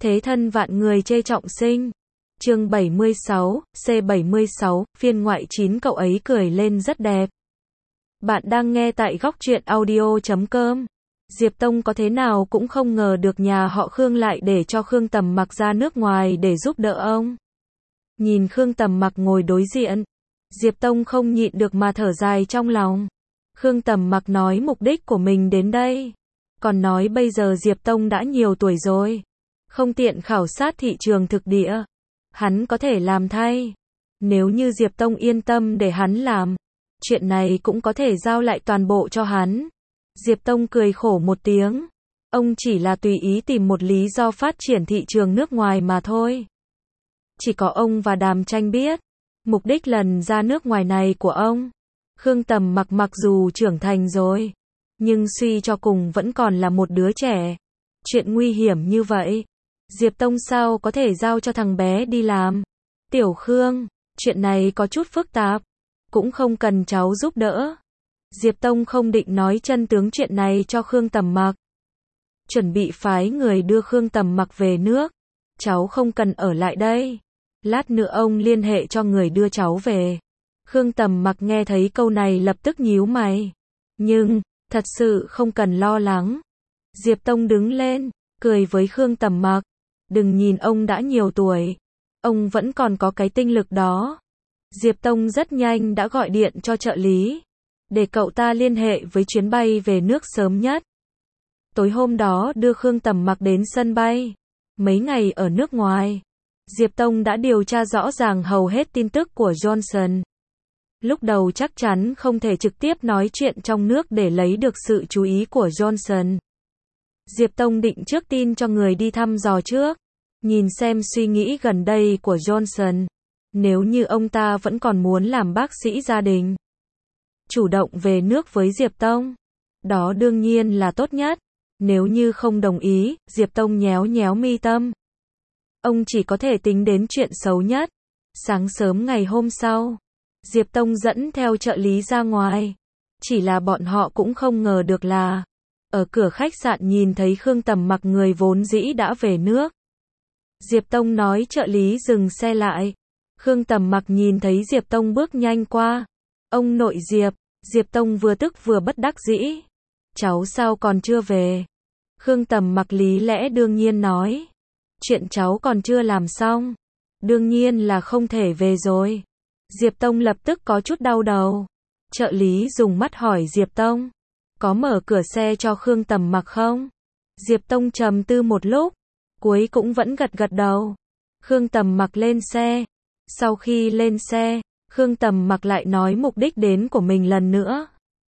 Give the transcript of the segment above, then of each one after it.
Thế thân vạn người chê trọng sinh. Chương 76, C76, phiên ngoại 9 cậu ấy cười lên rất đẹp. Bạn đang nghe tại góc truyện audio.com. Diệp Tông có thế nào cũng không ngờ được nhà họ Khương lại để cho Khương Tầm Mặc ra nước ngoài để giúp đỡ ông. Nhìn Khương Tầm Mặc ngồi đối diện, Diệp Tông không nhịn được mà thở dài trong lòng. Khương Tầm Mặc nói mục đích của mình đến đây, còn nói bây giờ Diệp Tông đã nhiều tuổi rồi, không tiện khảo sát thị trường thực địa, hắn có thể làm thay. Nếu như Diệp Tông yên tâm để hắn làm, chuyện này cũng có thể giao lại toàn bộ cho hắn. Diệp Tông cười khổ một tiếng, ông chỉ là tùy ý tìm một lý do phát triển thị trường nước ngoài mà thôi. Chỉ có ông và Đàm Tranh biết mục đích lần ra nước ngoài này của ông. Khương Tầm Mặc mặc dù trưởng thành rồi, nhưng suy cho cùng vẫn còn là một đứa trẻ. Chuyện nguy hiểm như vậy, Diệp Tông sao có thể giao cho thằng bé đi làm? Tiểu Khương, chuyện này có chút phức tạp, cũng không cần cháu giúp đỡ. Diệp Tông không định nói chân tướng chuyện này cho Khương Tầm Mặc. Chuẩn bị phái người đưa Khương Tầm Mặc về nước. Cháu không cần ở lại đây. Lát nữa ông liên hệ cho người đưa cháu về. Khương Tầm Mặc nghe thấy câu này lập tức nhíu mày. Nhưng, thật sự không cần lo lắng. Diệp Tông đứng lên, cười với Khương Tầm Mặc. Đừng nhìn ông đã nhiều tuổi, ông vẫn còn có cái tinh lực đó. Diệp Tông rất nhanh đã gọi điện cho trợ lý, để cậu ta liên hệ với chuyến bay về nước sớm nhất. Tối hôm đó đưa Khương Tầm Mặc đến sân bay. Mấy ngày ở nước ngoài, Diệp Tông đã điều tra rõ ràng hầu hết tin tức của Johnson. Lúc đầu chắc chắn không thể trực tiếp nói chuyện trong nước để lấy được sự chú ý của Johnson. Diệp Tông định trước tin cho người đi thăm dò trước, nhìn xem suy nghĩ gần đây của Johnson. Nếu như ông ta vẫn còn muốn làm bác sĩ gia đình, chủ động về nước với Diệp Tông, đó đương nhiên là tốt nhất. Nếu như không đồng ý, Diệp Tông nhéo nhéo mi tâm. Ông chỉ có thể tính đến chuyện xấu nhất. Sáng sớm ngày hôm sau, Diệp Tông dẫn theo trợ lý ra ngoài. Chỉ là bọn họ cũng không ngờ được là, ở cửa khách sạn nhìn thấy Khương Tầm Mặc người vốn dĩ đã về nước. Diệp Tông nói trợ lý dừng xe lại. Khương Tầm Mặc nhìn thấy Diệp Tông bước nhanh qua. Ông nội Diệp. Diệp Tông vừa tức vừa bất đắc dĩ. Cháu sao còn chưa về? Khương Tầm Mặc lý lẽ đương nhiên nói. Chuyện cháu còn chưa làm xong, đương nhiên là không thể về rồi. Diệp Tông lập tức có chút đau đầu. Trợ lý dùng mắt hỏi Diệp Tông, có mở cửa xe cho Khương Tầm Mặc không? Diệp Tông trầm tư một lúc, cuối cũng vẫn gật gật đầu. Khương Tầm Mặc lên xe. Sau khi lên xe, Khương Tầm Mặc lại nói mục đích đến của mình lần nữa.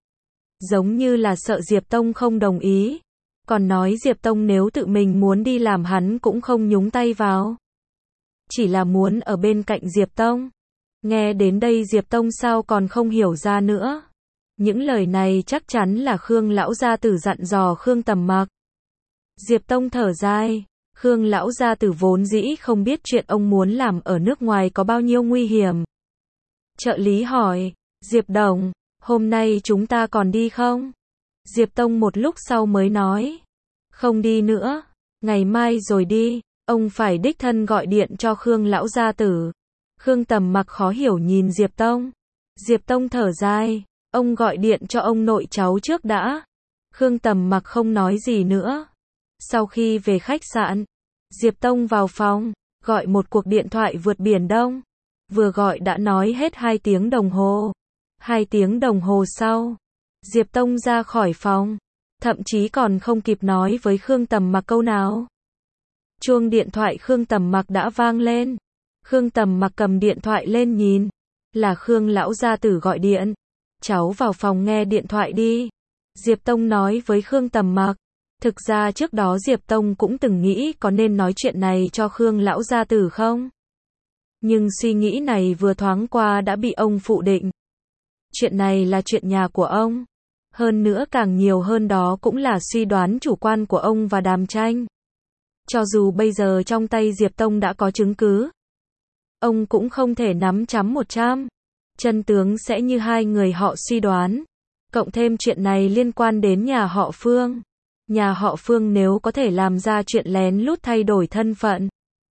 Giống như là sợ Diệp Tông không đồng ý. Còn nói Diệp Tông nếu tự mình muốn đi làm hắn cũng không nhúng tay vào. Chỉ là muốn ở bên cạnh Diệp Tông. Nghe đến đây Diệp Tông sao còn không hiểu ra nữa. Những lời này chắc chắn là Khương lão gia tử dặn dò Khương Tầm Mặc. Diệp Tông thở dài. Khương lão gia tử vốn dĩ không biết chuyện ông muốn làm ở nước ngoài có bao nhiêu nguy hiểm. Trợ lý hỏi, Diệp Đồng, hôm nay chúng ta còn đi không? Diệp Tông một lúc sau mới nói, không đi nữa, ngày mai rồi đi, ông phải đích thân gọi điện cho Khương lão gia tử. Khương Tầm Mặc khó hiểu nhìn Diệp Tông. Diệp Tông thở dài, ông gọi điện cho ông nội cháu trước đã. Khương Tầm Mặc không nói gì nữa. Sau khi về khách sạn, Diệp Tông vào phòng, gọi một cuộc điện thoại vượt biển Đông. Vừa gọi đã nói hết 2 tiếng đồng hồ. 2 tiếng đồng hồ sau, Diệp Tông ra khỏi phòng, thậm chí còn không kịp nói với Khương Tầm Mặc câu nào. Chuông điện thoại Khương Tầm Mặc đã vang lên. Khương Tầm Mặc cầm điện thoại lên nhìn, là Khương lão gia tử gọi điện. Cháu vào phòng nghe điện thoại đi. Diệp Tông nói với Khương Tầm Mặc. Thực ra trước đó Diệp Tông cũng từng nghĩ có nên nói chuyện này cho Khương lão gia tử không. Nhưng suy nghĩ này vừa thoáng qua đã bị ông phủ định. Chuyện này là chuyện nhà của ông. Hơn nữa càng nhiều hơn đó cũng là suy đoán chủ quan của ông và Đàm Tranh. Cho dù bây giờ trong tay Diệp Tông đã có chứng cứ, ông cũng không thể nắm chắm 100%. Chân tướng sẽ như hai người họ suy đoán. Cộng thêm chuyện này liên quan đến nhà họ Phương. Nhà họ Phương nếu có thể làm ra chuyện lén lút thay đổi thân phận.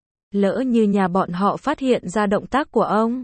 Lỡ như nhà bọn họ phát hiện ra động tác của ông.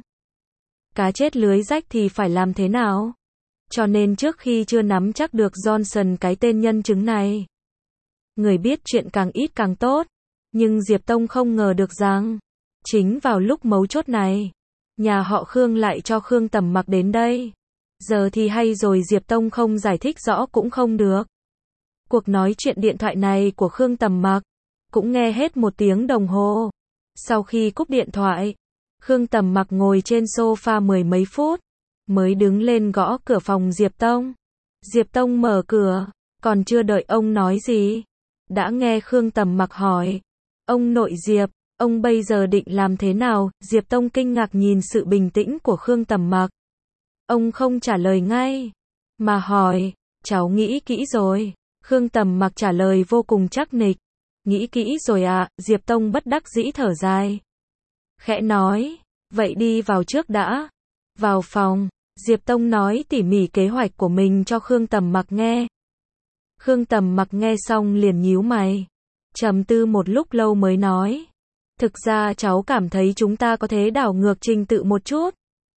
Cá chết lưới rách thì phải làm thế nào? Cho nên trước khi chưa nắm chắc được Johnson cái tên nhân chứng này. Người biết chuyện càng ít càng tốt. Nhưng Diệp Tông không ngờ được rằng, chính vào lúc mấu chốt này, nhà họ Khương lại cho Khương Tầm Mặc đến đây. Giờ thì hay rồi, Diệp Tông không giải thích rõ cũng không được. Cuộc nói chuyện điện thoại này của Khương Tầm Mặc cũng nghe hết 1 tiếng đồng hồ. Sau khi cúp điện thoại, Khương Tầm Mặc ngồi trên sofa 10 mấy phút, mới đứng lên gõ cửa phòng Diệp Tông. Diệp Tông mở cửa, còn chưa đợi ông nói gì, đã nghe Khương Tầm Mặc hỏi, ông nội Diệp, ông bây giờ định làm thế nào? Diệp Tông kinh ngạc nhìn sự bình tĩnh của Khương Tầm Mặc. Ông không trả lời ngay, mà hỏi, cháu nghĩ kỹ rồi. Khương Tầm Mặc trả lời vô cùng chắc nịch, nghĩ kỹ rồi à? Diệp Tông bất đắc dĩ thở dài, khẽ nói, vậy đi vào trước đã. Vào phòng, Diệp Tông nói tỉ mỉ kế hoạch của mình cho Khương Tầm Mặc nghe. Khương Tầm Mặc nghe xong liền nhíu mày, trầm tư một lúc lâu mới nói, thực ra cháu cảm thấy chúng ta có thể đảo ngược trình tự một chút.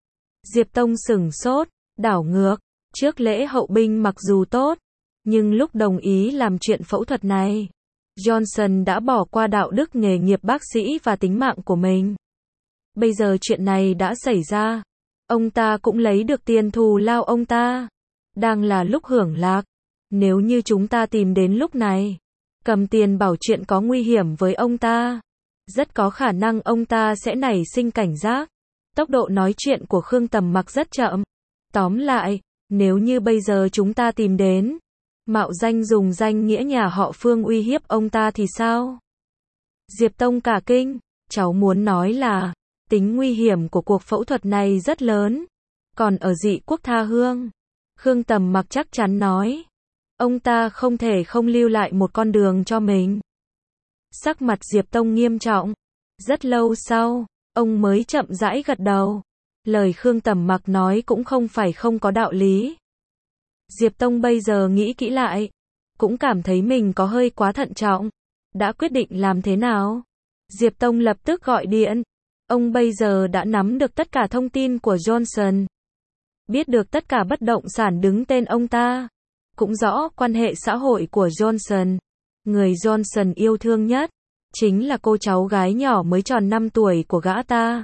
Diệp Tông sửng sốt, đảo ngược, trước lễ hậu binh mặc dù tốt, nhưng lúc đồng ý làm chuyện phẫu thuật này, Johnson đã bỏ qua đạo đức nghề nghiệp bác sĩ và tính mạng của mình. Bây giờ chuyện này đã xảy ra, ông ta cũng lấy được tiền thù lao ông ta. Đang là lúc hưởng lạc, nếu như chúng ta tìm đến lúc này, cầm tiền bảo chuyện có nguy hiểm với ông ta, rất có khả năng ông ta sẽ nảy sinh cảnh giác. Tốc độ nói chuyện của Khương Tầm Mặc rất chậm. Tóm lại, nếu như bây giờ chúng ta tìm đến, mạo danh dùng danh nghĩa nhà họ Phương uy hiếp ông ta thì sao? Diệp Tông cả kinh, cháu muốn nói là, tính nguy hiểm của cuộc phẫu thuật này rất lớn. Còn ở Dị Quốc Tha Hương, Khương Tầm Mặc chắc chắn nói, ông ta không thể không lưu lại một con đường cho mình. Sắc mặt Diệp Tông nghiêm trọng. Rất lâu sau, ông mới chậm rãi gật đầu. Lời Khương Tầm Mặc nói cũng không phải không có đạo lý. Diệp Tông bây giờ nghĩ kỹ lại, cũng cảm thấy mình có hơi quá thận trọng. Đã quyết định làm thế nào? Diệp Tông lập tức gọi điện. Ông bây giờ đã nắm được tất cả thông tin của Johnson. Biết được tất cả bất động sản đứng tên ông ta. Cũng rõ quan hệ xã hội của Johnson. Người Johnson yêu thương nhất, chính là cô cháu gái nhỏ mới tròn 5 tuổi của gã ta.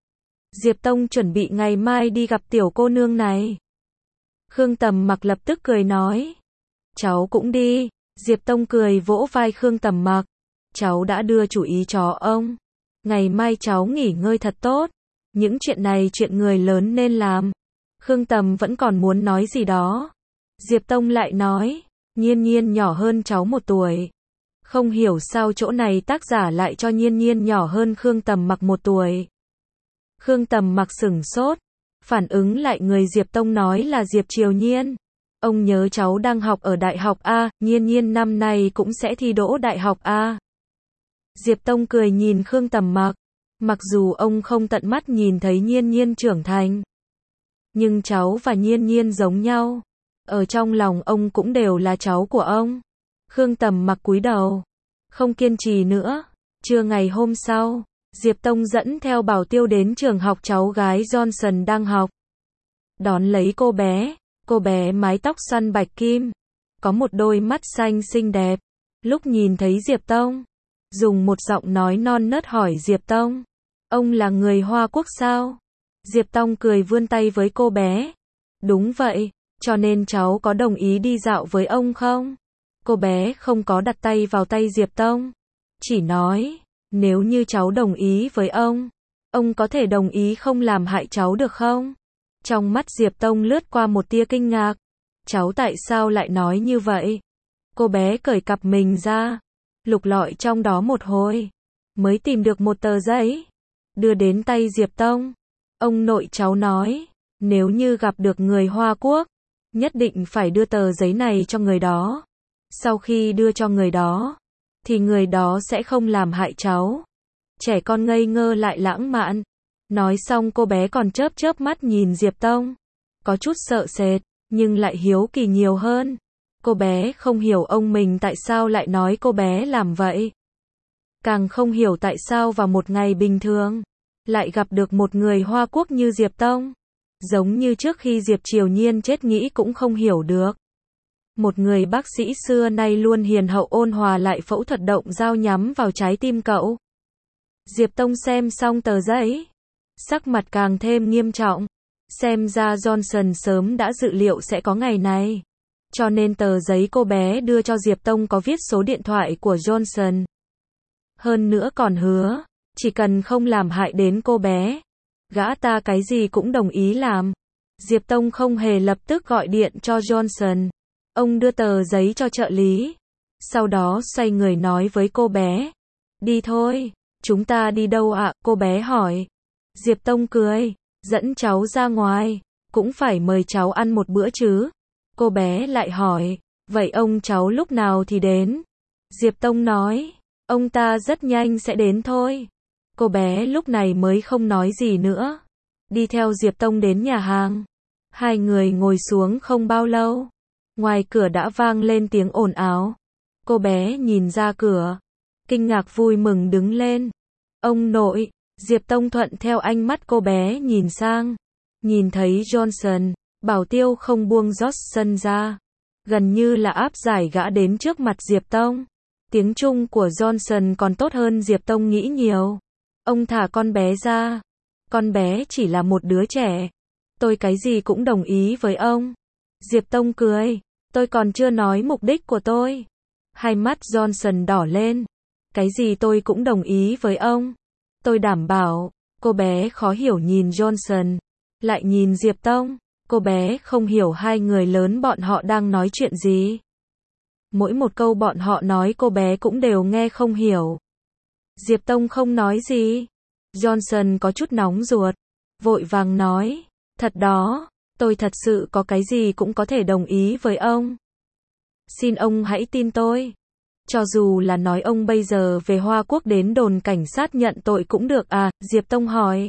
Diệp Tông chuẩn bị ngày mai đi gặp tiểu cô nương này. Khương Tầm Mặc lập tức cười nói, cháu cũng đi. Diệp Tông cười vỗ vai Khương Tầm Mặc, cháu đã đưa chủ ý cho ông. Ngày mai cháu nghỉ ngơi thật tốt. Những chuyện này chuyện người lớn nên làm. Khương Tầm vẫn còn muốn nói gì đó. Diệp Tông lại nói, Nhiên Nhiên nhỏ hơn cháu 1 tuổi. Không hiểu sao chỗ này tác giả lại cho Nhiên Nhiên nhỏ hơn Khương Tầm Mặc 1 tuổi. Khương Tầm Mặc sửng sốt, phản ứng lại người Diệp Tông nói là Diệp Triều Nhiên. Ông nhớ cháu đang học ở đại học A, Nhiên Nhiên năm nay cũng sẽ thi đỗ đại học A. Diệp Tông cười nhìn Khương Tầm Mặc, mặc dù ông không tận mắt nhìn thấy Nhiên Nhiên trưởng thành, nhưng cháu và Nhiên Nhiên giống nhau. Ở trong lòng ông cũng đều là cháu của ông. Khương Tầm Mặc cúi đầu, không kiên trì nữa. Trưa ngày hôm sau, Diệp Tông dẫn theo Bảo Tiêu đến trường học cháu gái Johnson đang học. Đón lấy cô bé mái tóc xoăn bạch kim, có một đôi mắt xanh xinh đẹp. Lúc nhìn thấy Diệp Tông, dùng một giọng nói non nớt hỏi Diệp Tông, ông là người Hoa Quốc sao? Diệp Tông cười vươn tay với cô bé. Đúng vậy, cho nên cháu có đồng ý đi dạo với ông không? Cô bé không có đặt tay vào tay Diệp Tông, chỉ nói, nếu như cháu đồng ý với ông có thể đồng ý không làm hại cháu được không? Trong mắt Diệp Tông lướt qua một tia kinh ngạc. Cháu tại sao lại nói như vậy? Cô bé cởi cặp mình ra, lục lọi trong đó một hồi, mới tìm được một tờ giấy, đưa đến tay Diệp Tông. Ông nội cháu nói, nếu như gặp được người Hoa Quốc, nhất định phải đưa tờ giấy này cho người đó. Sau khi đưa cho người đó, thì người đó sẽ không làm hại cháu. Trẻ con ngây ngơ lại lãng mạn. Nói xong cô bé còn chớp chớp mắt nhìn Diệp Tông, có chút sợ sệt, nhưng lại hiếu kỳ nhiều hơn. Cô bé không hiểu ông mình tại sao lại nói cô bé làm vậy. Càng không hiểu tại sao vào một ngày bình thường, lại gặp được một người Hoa Quốc như Diệp Tông. Giống như trước khi Diệp Triều Nhiên chết nghĩ cũng không hiểu được. Một người bác sĩ xưa nay luôn hiền hậu ôn hòa lại phẫu thuật động dao nhắm vào trái tim cậu. Diệp Tông xem xong tờ giấy, sắc mặt càng thêm nghiêm trọng. Xem ra Johnson sớm đã dự liệu sẽ có ngày này. Cho nên tờ giấy cô bé đưa cho Diệp Tông có viết số điện thoại của Johnson. Hơn nữa còn hứa, chỉ cần không làm hại đến cô bé, gã ta cái gì cũng đồng ý làm. Diệp Tông không hề lập tức gọi điện cho Johnson. Ông đưa tờ giấy cho trợ lý. Sau đó xoay người nói với cô bé. Đi thôi, chúng ta đi đâu ạ? Cô bé hỏi. Diệp Tông cười, dẫn cháu ra ngoài, cũng phải mời cháu ăn một bữa chứ. Cô bé lại hỏi, vậy ông cháu lúc nào thì đến? Diệp Tông nói, ông ta rất nhanh sẽ đến thôi. Cô bé lúc này mới không nói gì nữa. Đi theo Diệp Tông đến nhà hàng. Hai người ngồi xuống không bao lâu. Ngoài cửa đã vang lên tiếng ồn ào. Cô bé nhìn ra cửa, kinh ngạc vui mừng đứng lên. Ông nội, Diệp Tông thuận theo ánh mắt cô bé nhìn sang. Nhìn thấy Johnson, Bảo Tiêu không buông Johnson ra. Gần như là áp giải gã đến trước mặt Diệp Tông. Tiếng Trung của Johnson còn tốt hơn Diệp Tông nghĩ nhiều. Ông thả con bé ra. Con bé chỉ là một đứa trẻ. Tôi cái gì cũng đồng ý với ông. Diệp Tông cười. Tôi còn chưa nói mục đích của tôi. Hai mắt Johnson đỏ lên. Cái gì tôi cũng đồng ý với ông. Tôi đảm bảo. Cô bé khó hiểu nhìn Johnson. Lại nhìn Diệp Tông. Cô bé không hiểu hai người lớn bọn họ đang nói chuyện gì. Mỗi một câu bọn họ nói cô bé cũng đều nghe không hiểu. Diệp Tông không nói gì. Johnson có chút nóng ruột. Vội vàng nói. Thật đó, tôi thật sự có cái gì cũng có thể đồng ý với ông. Xin ông hãy tin tôi. Cho dù là nói ông bây giờ về Hoa Quốc đến đồn cảnh sát nhận tội cũng được à, Diệp Tông hỏi.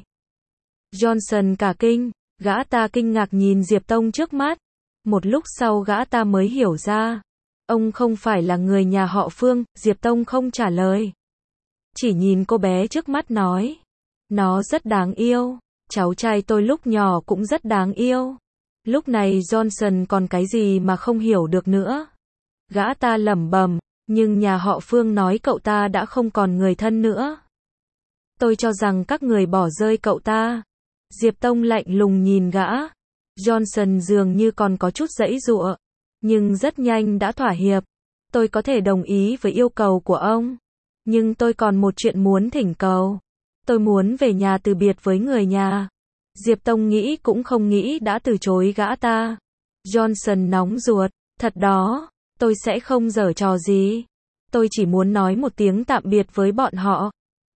Johnson cả kinh, gã ta kinh ngạc nhìn Diệp Tông trước mắt. Một lúc sau gã ta mới hiểu ra. Ông không phải là người nhà họ Phương, Diệp Tông không trả lời. Chỉ nhìn cô bé trước mắt nói. Nó rất đáng yêu. Cháu trai tôi lúc nhỏ cũng rất đáng yêu. Lúc này Johnson còn cái gì mà không hiểu được nữa. Gã ta lẩm bẩm, nhưng nhà họ Phương nói cậu ta đã không còn người thân nữa. Tôi cho rằng các người bỏ rơi cậu ta. Diệp Tông lạnh lùng nhìn gã. Johnson dường như còn có chút giãy giụa, nhưng rất nhanh đã thỏa hiệp. Tôi có thể đồng ý với yêu cầu của ông, nhưng tôi còn một chuyện muốn thỉnh cầu. Tôi muốn về nhà từ biệt với người nhà. Diệp Tông nghĩ cũng không nghĩ đã từ chối gã ta. Johnson nóng ruột. Thật đó, tôi sẽ không giở trò gì. Tôi chỉ muốn nói một tiếng tạm biệt với bọn họ.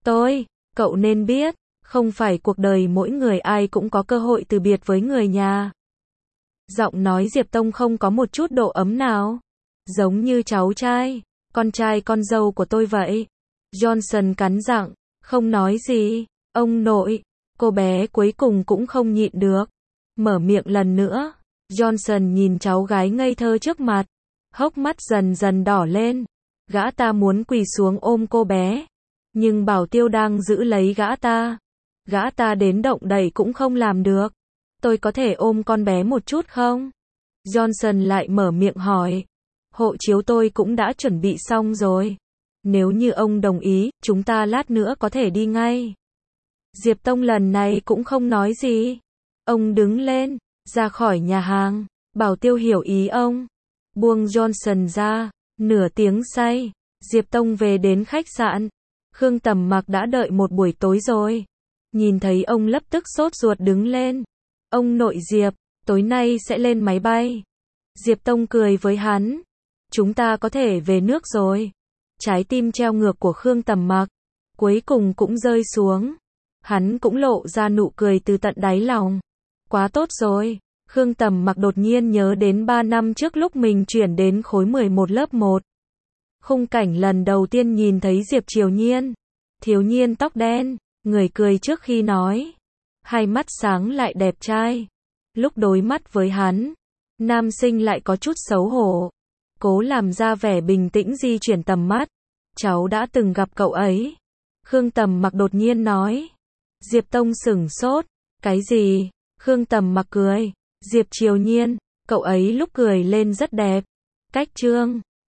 Cậu nên biết, không phải cuộc đời mỗi người ai cũng có cơ hội từ biệt với người nhà. Giọng nói Diệp Tông không có một chút độ ấm nào. Giống như cháu trai, con trai con dâu của tôi vậy. Johnson cắn răng, không nói gì. Ông nội, cô bé cuối cùng cũng không nhịn được. Mở miệng lần nữa. Johnson nhìn cháu gái ngây thơ trước mặt. Hốc mắt dần dần đỏ lên. Gã ta muốn quỳ xuống ôm cô bé. Nhưng Bảo Tiêu đang giữ lấy gã ta. Gã ta đến động đẩy cũng không làm được. Tôi có thể ôm con bé một chút không? Johnson lại mở miệng hỏi. Hộ chiếu tôi cũng đã chuẩn bị xong rồi. Nếu như ông đồng ý, chúng ta lát nữa có thể đi ngay. Diệp Tông lần này cũng không nói gì. Ông đứng lên, ra khỏi nhà hàng. Bảo Tiêu hiểu ý ông. Buông Johnson ra. Nửa tiếng say, Diệp Tông về đến khách sạn. Khương Tầm Mặc đã đợi một buổi tối rồi. Nhìn thấy ông lập tức sốt ruột đứng lên. Ông nội Diệp, tối nay sẽ lên máy bay. Diệp Tông cười với hắn. Chúng ta có thể về nước rồi. Trái tim treo ngược của Khương Tầm Mặc cuối cùng cũng rơi xuống. Hắn cũng lộ ra nụ cười từ tận đáy lòng. Quá tốt rồi. Khương Tầm Mặc đột nhiên nhớ đến 3 năm trước lúc mình chuyển đến khối 11 lớp 1. Khung cảnh lần đầu tiên nhìn thấy Diệp Triều Nhiên. Thiếu niên tóc đen, người cười trước khi nói. Hai mắt sáng lại đẹp trai. Lúc đối mắt với hắn, nam sinh lại có chút xấu hổ. Cố làm ra vẻ bình tĩnh di chuyển tầm mắt. Cháu đã từng gặp cậu ấy. Khương Tầm Mặc đột nhiên nói. Diệp Tông sửng sốt. Cái gì? Khương Tầm Mặc cười. Diệp Triều Nhiên, cậu ấy lúc cười lên rất đẹp. Cách Trương